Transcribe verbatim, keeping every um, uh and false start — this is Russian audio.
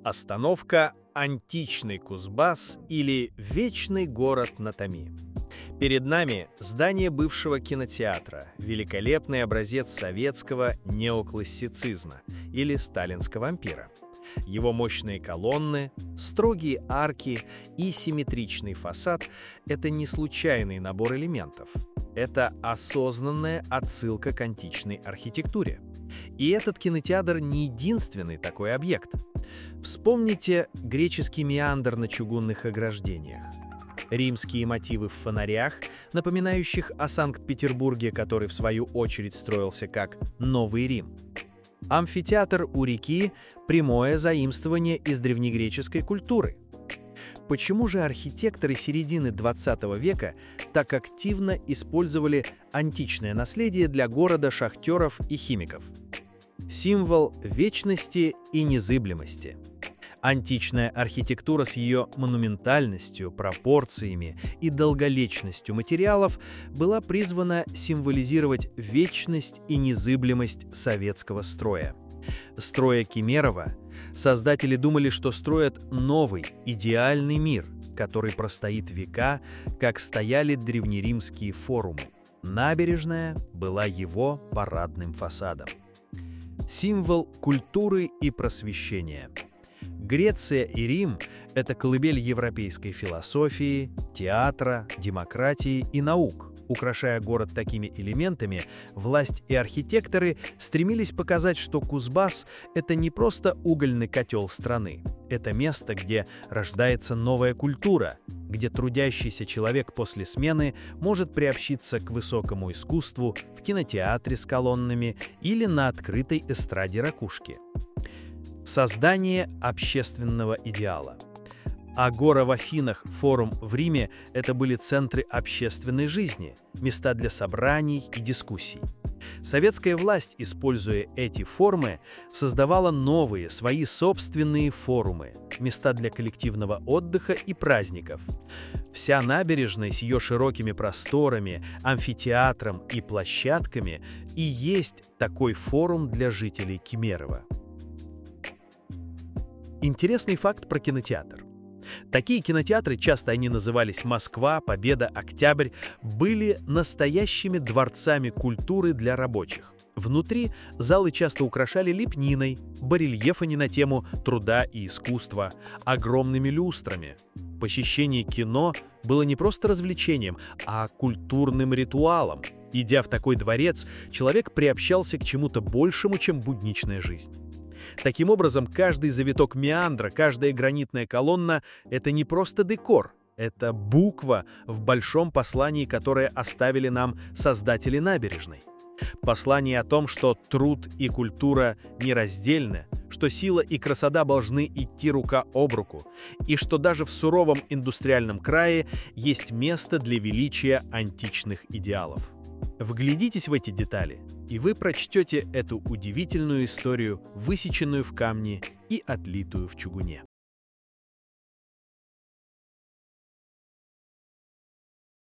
Остановка «Античный Кузбасс» или «Вечный город на Томи». Перед нами здание бывшего кинотеатра, великолепный образец советского неоклассицизма или сталинского ампира. Его мощные колонны, строгие арки и симметричный фасад – это не случайный набор элементов. Это осознанная отсылка к античной архитектуре. И этот кинотеатр не единственный такой объект. Вспомните греческий меандр на чугунных ограждениях, римские мотивы в фонарях, напоминающих о Санкт-Петербурге, который в свою очередь строился как Новый Рим. Амфитеатр у реки – прямое заимствование из древнегреческой культуры. Почему же архитекторы середины двадцатого века так активно использовали античное наследие для города шахтеров и химиков? Символ вечности и незыблемости. Античная архитектура с ее монументальностью, пропорциями и долголетностью материалов была призвана символизировать вечность и незыблемость советского строя. Строя Кемерово, создатели думали, что строят новый, идеальный мир, который простоит века, как стояли древнеримские форумы. Набережная была его парадным фасадом. Символ культуры и просвещения. Греция и Рим – это колыбель европейской философии, театра, демократии и наук. Украшая город такими элементами, власть и архитекторы стремились показать, что Кузбасс – это не просто угольный котел страны. Это место, где рождается новая культура, где трудящийся человек после смены может приобщиться к высокому искусству в кинотеатре с колоннами или на открытой эстраде ракушки. Создание общественного идеала. Агора в Афинах, форум в Риме – это были центры общественной жизни, места для собраний и дискуссий. Советская власть, используя эти формы, создавала новые, свои собственные форумы, места для коллективного отдыха и праздников. Вся набережная с ее широкими просторами, амфитеатром и площадками и есть такой форум для жителей Кемерово. Интересный факт про кинотеатр. Такие кинотеатры, часто они назывались «Москва», «Победа», «Октябрь», были настоящими дворцами культуры для рабочих. Внутри залы часто украшали лепниной, барельефами на тему труда и искусства, огромными люстрами. Посещение кино было не просто развлечением, а культурным ритуалом. Идя в такой дворец, человек приобщался к чему-то большему, чем будничная жизнь. Таким образом, каждый завиток меандра, каждая гранитная колонна – это не просто декор, это буква в большом послании, которое оставили нам создатели набережной. Послание о том, что труд и культура нераздельны, что сила и красота должны идти рука об руку, и что даже в суровом индустриальном крае есть место для величия античных идеалов. Вглядитесь в эти детали, и вы прочтете эту удивительную историю, высеченную в камне и отлитую в чугуне.